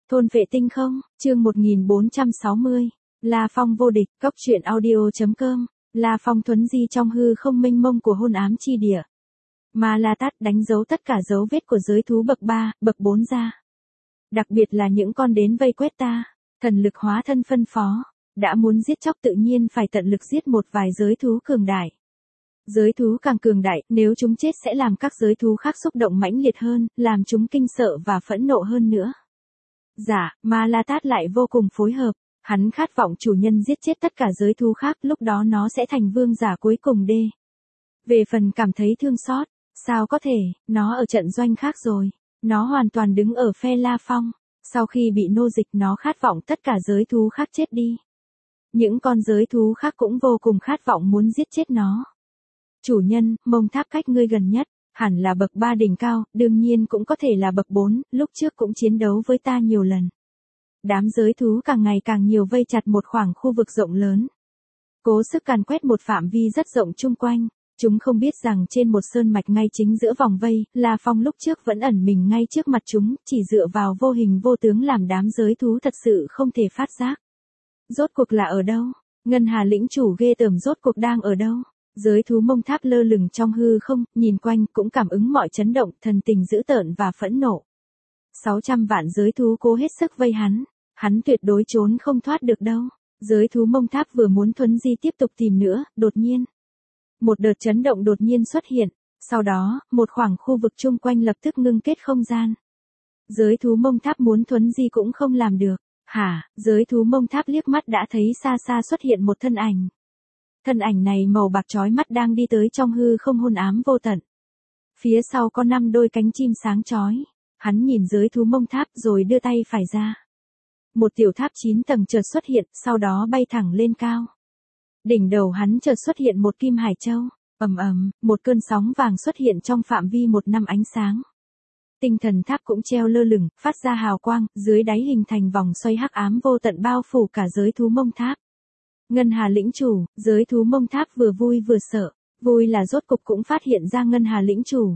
Thôn vệ tinh không, chương 1460. La Phong vô địch, cốc truyện audio.com. La Phong thuấn di trong hư không mênh mông của hôn ám chi địa. Ma La Tát đánh dấu tất cả dấu vết của giới thú bậc 3, bậc 4 ra. Đặc biệt là những con đến vây quét ta, thần lực hóa thân phân phó, đã muốn giết chóc tự nhiên phải tận lực giết một vài giới thú cường đại. Giới thú càng cường đại, nếu chúng chết sẽ làm các giới thú khác xúc động mãnh liệt hơn, làm chúng kinh sợ và phẫn nộ hơn nữa. Dạ, Ma La Tát lại vô cùng phối hợp, hắn khát vọng chủ nhân giết chết tất cả giới thú khác, lúc đó nó sẽ thành vương giả cuối cùng đê. Về phần cảm thấy thương xót, sao có thể, nó ở trận doanh khác rồi, nó hoàn toàn đứng ở phe La Phong, sau khi bị nô dịch nó khát vọng tất cả giới thú khác chết đi. Những con giới thú khác cũng vô cùng khát vọng muốn giết chết nó. Chủ nhân, Mông Tháp cách ngươi gần nhất, hẳn là bậc 3 đỉnh cao, đương nhiên cũng có thể là bậc 4, lúc trước cũng chiến đấu với ta nhiều lần. Đám giới thú càng ngày càng nhiều vây chặt một khoảng khu vực rộng lớn. Cố sức càn quét một phạm vi rất rộng chung quanh, chúng không biết rằng trên một sơn mạch ngay chính giữa vòng vây, La Phong lúc trước vẫn ẩn mình ngay trước mặt chúng, chỉ dựa vào vô hình vô tướng làm đám giới thú thật sự không thể phát giác. Rốt cuộc là ở đâu? Ngân Hà lĩnh chủ ghê tởm rốt cuộc đang ở đâu? Giới thú Mông Tháp lơ lửng trong hư không, nhìn quanh cũng cảm ứng mọi chấn động, thần tình dữ tợn và phẫn nộ. 600 vạn giới thú cố hết sức vây hắn tuyệt đối trốn không thoát được đâu. Giới thú Mông Tháp vừa muốn thuấn di tiếp tục tìm nữa, đột nhiên. Một đợt chấn động đột nhiên xuất hiện, sau đó, một khoảng khu vực chung quanh lập tức ngưng kết không gian. Giới thú Mông Tháp muốn thuấn di cũng không làm được. Hả, giới thú Mông Tháp liếc mắt đã thấy xa xa xuất hiện một thân ảnh. Thân ảnh này màu bạc chói mắt đang đi tới trong hư không hôn ám vô tận. Phía sau có 5 đôi cánh chim sáng chói. Hắn nhìn giới thú Mông Tháp rồi đưa tay phải ra. Một tiểu tháp 9 tầng chợt xuất hiện, sau đó bay thẳng lên cao. Đỉnh đầu hắn chợt xuất hiện một kim hải châu. Ầm ầm, một cơn sóng vàng xuất hiện trong phạm vi 1 năm ánh sáng. Tinh thần tháp cũng treo lơ lửng, phát ra hào quang, dưới đáy hình thành vòng xoay hắc ám vô tận bao phủ cả giới thú Mông Tháp. Ngân Hà lĩnh chủ, giới thú Mông Tháp vừa vui vừa sợ, vui là rốt cục cũng phát hiện ra Ngân Hà lĩnh chủ.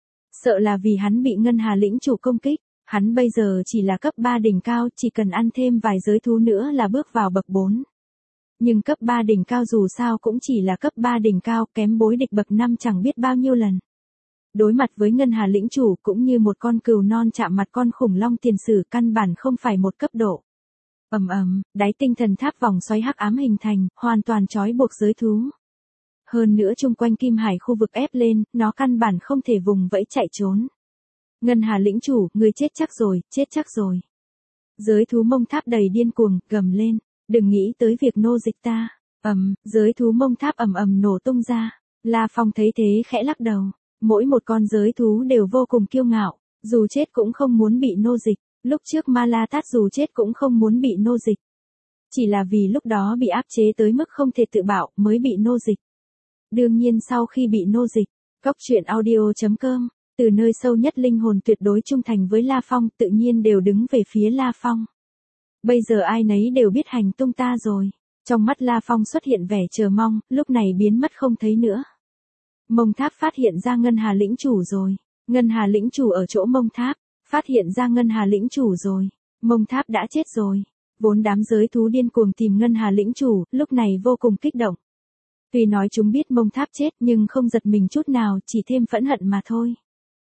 Sợ là vì hắn bị Ngân Hà lĩnh chủ công kích, hắn bây giờ chỉ là cấp 3 đỉnh cao, chỉ cần ăn thêm vài giới thú nữa là bước vào bậc 4. Nhưng cấp 3 đỉnh cao dù sao cũng chỉ là cấp 3 đỉnh cao, kém bối địch bậc 5 chẳng biết bao nhiêu lần. Đối mặt với Ngân Hà lĩnh chủ cũng như một con cừu non chạm mặt con khủng long tiền sử, căn bản không phải một cấp độ. Ầm ầm, đáy tinh thần tháp vòng xoáy hắc ám hình thành, hoàn toàn trói buộc giới thú. Hơn nữa chung quanh kim hải khu vực ép lên, nó căn bản không thể vùng vẫy chạy trốn. Ngân Hà lĩnh chủ, người chết chắc rồi. Giới thú Mông Tháp đầy điên cuồng, gầm lên, đừng nghĩ tới việc nô dịch ta. Giới thú Mông Tháp ầm ầm nổ tung ra. La Phong thấy thế khẽ lắc đầu. Mỗi một con giới thú đều vô cùng kiêu ngạo, dù chết cũng không muốn bị nô dịch. Lúc trước Ma La Tát dù chết cũng không muốn bị nô dịch. Chỉ là vì lúc đó bị áp chế tới mức không thể tự bảo mới bị nô dịch. Đương nhiên sau khi bị nô dịch, cốc truyện audio.com, từ nơi sâu nhất linh hồn tuyệt đối trung thành với La Phong tự nhiên đều đứng về phía La Phong. Bây giờ ai nấy đều biết hành tung ta rồi. Trong mắt La Phong xuất hiện vẻ chờ mong, lúc này biến mất không thấy nữa. Mông Tháp phát hiện ra Ngân Hà lĩnh chủ rồi. Ngân Hà lĩnh chủ ở chỗ Mông Tháp. Phát hiện ra Ngân Hà lĩnh chủ rồi. Mông Tháp đã chết rồi. Vốn đám giới thú điên cuồng tìm Ngân Hà lĩnh chủ, lúc này vô cùng kích động. Tuy nói chúng biết Mông Tháp chết nhưng không giật mình chút nào, chỉ thêm phẫn hận mà thôi.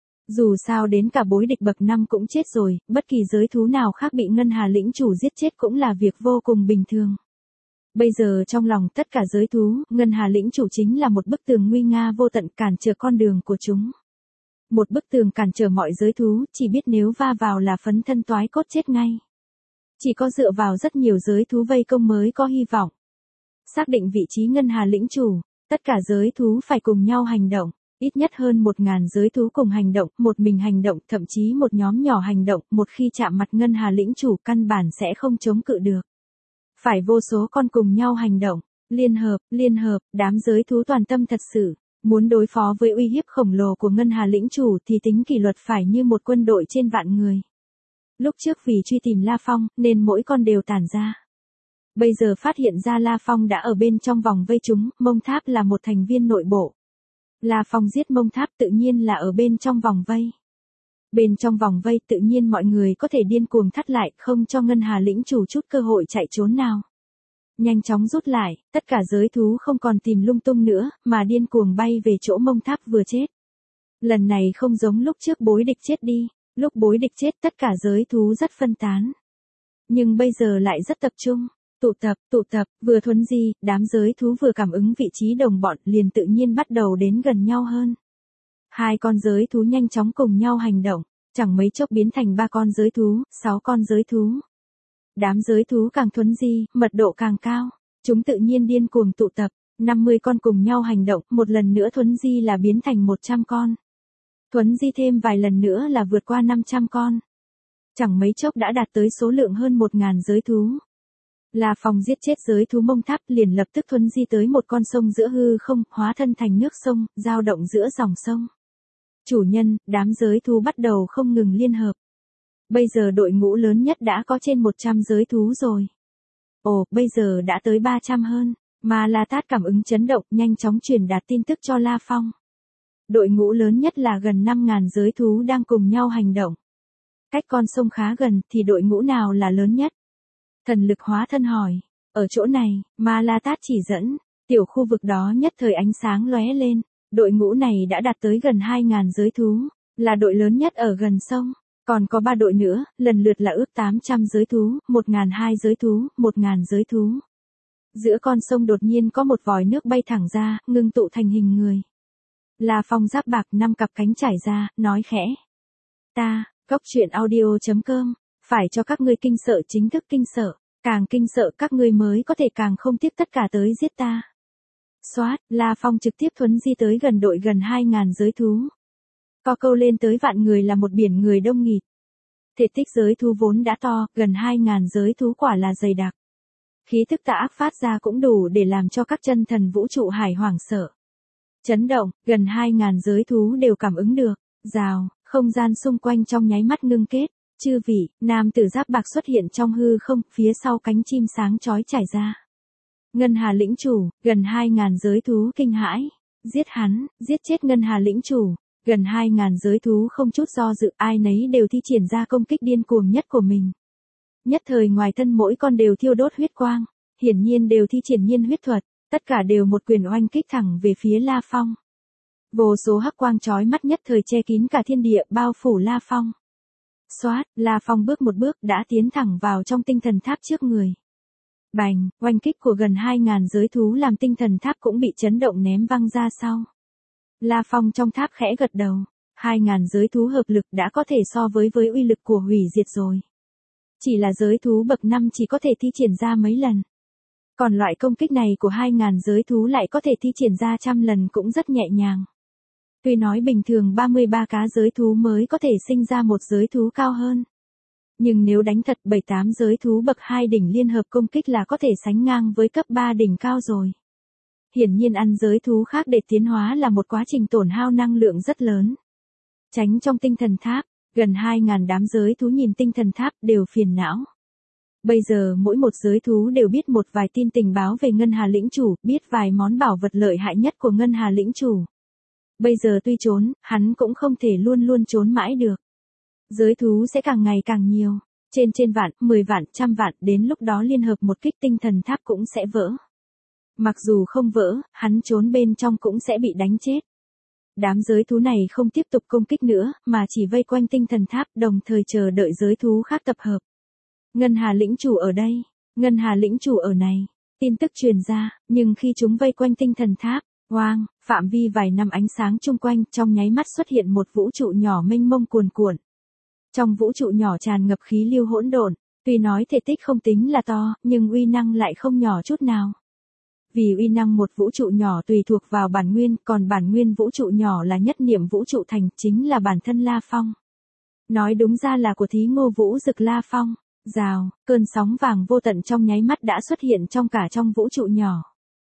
Dù sao đến cả bối địch bậc 5 cũng chết rồi, bất kỳ giới thú nào khác bị Ngân Hà lĩnh chủ giết chết cũng là việc vô cùng bình thường. Bây giờ trong lòng tất cả giới thú, Ngân Hà lĩnh chủ chính là một bức tường nguy nga vô tận cản trở con đường của chúng. Một bức tường cản trở mọi giới thú, chỉ biết nếu va vào là phấn thân toái cốt chết ngay. Chỉ có dựa vào rất nhiều giới thú vây công mới có hy vọng. Xác định vị trí Ngân Hà lĩnh chủ, tất cả giới thú phải cùng nhau hành động, ít nhất hơn 1000 giới thú cùng hành động, một mình hành động, thậm chí một nhóm nhỏ hành động, một khi chạm mặt Ngân Hà lĩnh chủ căn bản sẽ không chống cự được. Phải vô số con cùng nhau hành động, liên hợp, đám giới thú toàn tâm thật sự. Muốn đối phó với uy hiếp khổng lồ của Ngân Hà lĩnh chủ thì tính kỷ luật phải như một quân đội trên vạn người. Lúc trước vì truy tìm La Phong nên mỗi con đều tản ra. Bây giờ phát hiện ra La Phong đã ở bên trong vòng vây chúng, Mông Tháp là một thành viên nội bộ. La Phong giết Mông Tháp tự nhiên là ở bên trong vòng vây. Bên trong vòng vây tự nhiên mọi người có thể điên cuồng thắt lại, không cho Ngân Hà lĩnh chủ chút cơ hội chạy trốn nào. Nhanh chóng rút lại, tất cả giới thú không còn tìm lung tung nữa, mà điên cuồng bay về chỗ mông tháp vừa chết. Lần này không giống lúc trước bối địch chết đi, lúc bối địch chết tất cả giới thú rất phân tán. Nhưng bây giờ lại rất tập trung, tụ tập, vừa thuấn di, đám giới thú vừa cảm ứng vị trí đồng bọn liền tự nhiên bắt đầu đến gần nhau hơn. Hai con giới thú nhanh chóng cùng nhau hành động, chẳng mấy chốc biến thành 3 con giới thú, 6 con giới thú. Đám giới thú càng thuấn di, mật độ càng cao, chúng tự nhiên điên cuồng tụ tập, 50 con cùng nhau hành động, một lần nữa thuấn di là biến thành 100 con. Thuấn di thêm vài lần nữa là vượt qua 500 con. Chẳng mấy chốc đã đạt tới số lượng hơn 1000 giới thú. La Phong giết chết giới thú mông tháp liền lập tức thuấn di tới một con sông giữa hư không, hóa thân thành nước sông, dao động giữa dòng sông. Chủ nhân, đám giới thú bắt đầu không ngừng liên hợp. Bây giờ đội ngũ lớn nhất đã có trên 100 giới thú rồi. Ồ, bây giờ đã tới 300 hơn. Mà La Tát cảm ứng chấn động, nhanh chóng truyền đạt tin tức cho La Phong. Đội ngũ lớn nhất là gần 5.000 giới thú đang cùng nhau hành động. Cách con sông khá gần thì đội ngũ nào là lớn nhất? Thần lực hóa thân hỏi. Ở chỗ này, mà La Tát chỉ dẫn, tiểu khu vực đó nhất thời ánh sáng lóe lên. Đội ngũ này đã đạt tới gần 2.000 giới thú, là đội lớn nhất ở gần sông. Còn có 3 đội nữa, lần lượt là ước 800 giới thú, 1.200 giới thú, 1.000 giới thú. Giữa con sông đột nhiên có một vòi nước bay thẳng ra, ngưng tụ thành hình người. La Phong giáp bạc 5 cặp cánh trải ra, nói khẽ. Ta, coctruyện.audio.com, phải cho các ngươi kinh sợ chính thức kinh sợ, càng kinh sợ các ngươi mới có thể càng không tiếc tất cả tới giết ta. Xoát, La Phong trực tiếp thuấn di tới gần đội gần 2.000 giới thú. Co câu lên tới vạn người là một biển người đông nghịt. Thể tích giới thú vốn đã to, gần 2.000 giới thú quả là dày đặc. Khí thức tà ác phát ra cũng đủ để làm cho các chân thần vũ trụ hải hoảng sợ. Chấn động, gần 2.000 giới thú đều cảm ứng được. Rào, không gian xung quanh trong nháy mắt ngưng kết. Chư vị, nam tử giáp bạc xuất hiện trong hư không, phía sau cánh chim sáng chói trải ra. Ngân Hà lĩnh chủ, gần 2.000 giới thú kinh hãi. Giết hắn, giết chết Ngân Hà lĩnh chủ. Gần 2.000 giới thú không chút do dự, ai nấy đều thi triển ra công kích điên cuồng nhất của mình. Nhất thời ngoài thân mỗi con đều thiêu đốt huyết quang, hiển nhiên đều thi triển nhiên huyết thuật, tất cả đều một quyền oanh kích thẳng về phía La Phong. Vô số hắc quang chói mắt nhất thời che kín cả thiên địa, bao phủ La Phong. Xoát, La Phong bước một bước đã tiến thẳng vào trong tinh thần tháp trước người. Bành, oanh kích của gần 2.000 giới thú làm tinh thần tháp cũng bị chấn động ném văng ra sau. La Phong trong tháp khẽ gật đầu, 2.000 giới thú hợp lực đã có thể so với uy lực của hủy diệt rồi. Chỉ là giới thú bậc 5 chỉ có thể thi triển ra mấy lần. Còn loại công kích này của 2.000 giới thú lại có thể thi triển ra trăm lần cũng rất nhẹ nhàng. Tuy nói bình thường 33 cá giới thú mới có thể sinh ra một giới thú cao hơn. Nhưng nếu đánh thật 7-8 giới thú bậc 2 đỉnh liên hợp công kích là có thể sánh ngang với cấp 3 đỉnh cao rồi. Hiển nhiên ăn giới thú khác để tiến hóa là một quá trình tổn hao năng lượng rất lớn. Tránh trong tinh thần tháp, gần 2.000 đám giới thú nhìn tinh thần tháp đều phiền não. Bây giờ mỗi một giới thú đều biết một vài tin tình báo về Ngân Hà lĩnh chủ, biết vài món bảo vật lợi hại nhất của Ngân Hà lĩnh chủ. Bây giờ tuy trốn, hắn cũng không thể luôn luôn trốn mãi được. Giới thú sẽ càng ngày càng nhiều, trên vạn, 10 vạn, trăm vạn, đến lúc đó liên hợp một kích tinh thần tháp cũng sẽ vỡ. Mặc dù không vỡ, hắn trốn bên trong cũng sẽ bị đánh chết. Đám giới thú này không tiếp tục công kích nữa, mà chỉ vây quanh tinh thần tháp, đồng thời chờ đợi giới thú khác tập hợp. Ngân Hà lĩnh chủ ở đây, Ngân Hà lĩnh chủ ở này. Tin tức truyền ra, nhưng khi chúng vây quanh tinh thần tháp, oang, phạm vi vài năm ánh sáng chung quanh, trong nháy mắt xuất hiện một vũ trụ nhỏ mênh mông cuồn cuộn. Trong vũ trụ nhỏ tràn ngập khí lưu hỗn độn, tuy nói thể tích không tính là to, nhưng uy năng lại không nhỏ chút nào. Vì uy năng một vũ trụ nhỏ tùy thuộc vào bản nguyên, còn bản nguyên vũ trụ nhỏ là nhất niệm vũ trụ thành, chính là bản thân La Phong. Nói đúng ra là của thí Ngô Vũ Dực La Phong. Rào, cơn sóng vàng vô tận trong nháy mắt đã xuất hiện trong vũ trụ nhỏ.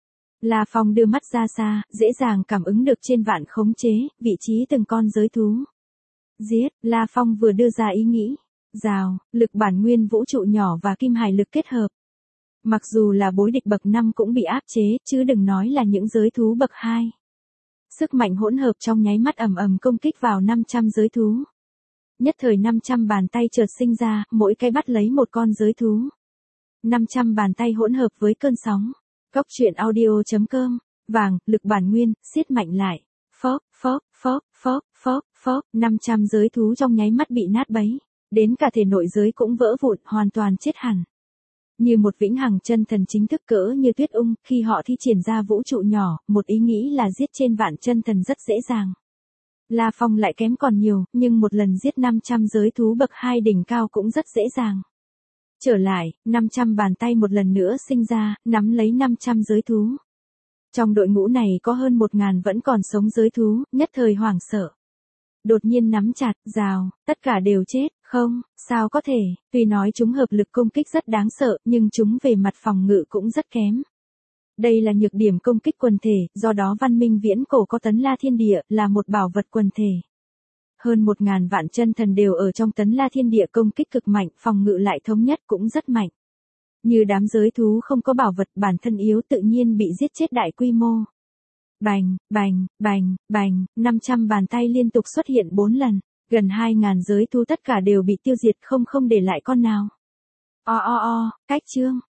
La Phong đưa mắt ra xa, dễ dàng cảm ứng được trên vạn khống chế, vị trí từng con giới thú. Giết, La Phong vừa đưa ra ý nghĩ. Rào, lực bản nguyên vũ trụ nhỏ và kim hải lực kết hợp. Mặc dù là bối địch bậc 5 cũng bị áp chế, chứ đừng nói là những giới thú bậc 2. Sức mạnh hỗn hợp trong nháy mắt ầm ầm công kích vào 500 giới thú. nhất thời 500 bàn tay chợt sinh ra, mỗi cái bắt lấy một con giới thú. 500 bàn tay hỗn hợp với cơn sóng. Cốc truyện audio.com, vàng, lực bản nguyên, siết mạnh lại. Phốc, phốc, phốc, phốc, phốc, phốc, 500 giới thú trong nháy mắt bị nát bấy. Đến cả thể nội giới cũng vỡ vụn, hoàn toàn chết hẳn. Như một vĩnh hằng chân thần chính thức cỡ như Tuyết Ung, khi họ thi triển ra vũ trụ nhỏ, một ý nghĩ là giết trên vạn chân thần rất dễ dàng. La Phong lại kém còn nhiều, nhưng một lần giết 500 giới thú bậc 2 đỉnh cao cũng rất dễ dàng. Trở lại, 500 bàn tay một lần nữa sinh ra, nắm lấy 500 giới thú. Trong đội ngũ này có hơn 1000 vẫn còn sống giới thú, nhất thời hoảng sợ. Đột nhiên nắm chặt, rào, tất cả đều chết, không, sao có thể, tuy nói chúng hợp lực công kích rất đáng sợ, nhưng chúng về mặt phòng ngự cũng rất kém. Đây là nhược điểm công kích quần thể, do đó văn minh viễn cổ có Tấn La Thiên Địa, là một bảo vật quần thể. Hơn 1000 vạn chân thần đều ở trong Tấn La Thiên Địa công kích cực mạnh, phòng ngự lại thống nhất cũng rất mạnh. Như đám giới thú không có bảo vật bản thân yếu tự nhiên bị giết chết đại quy mô. Bành, bành, bành, bành, 500 bàn tay liên tục xuất hiện 4 lần, gần 2000 giới thú tất cả đều bị tiêu diệt không để lại con nào. Cách chương.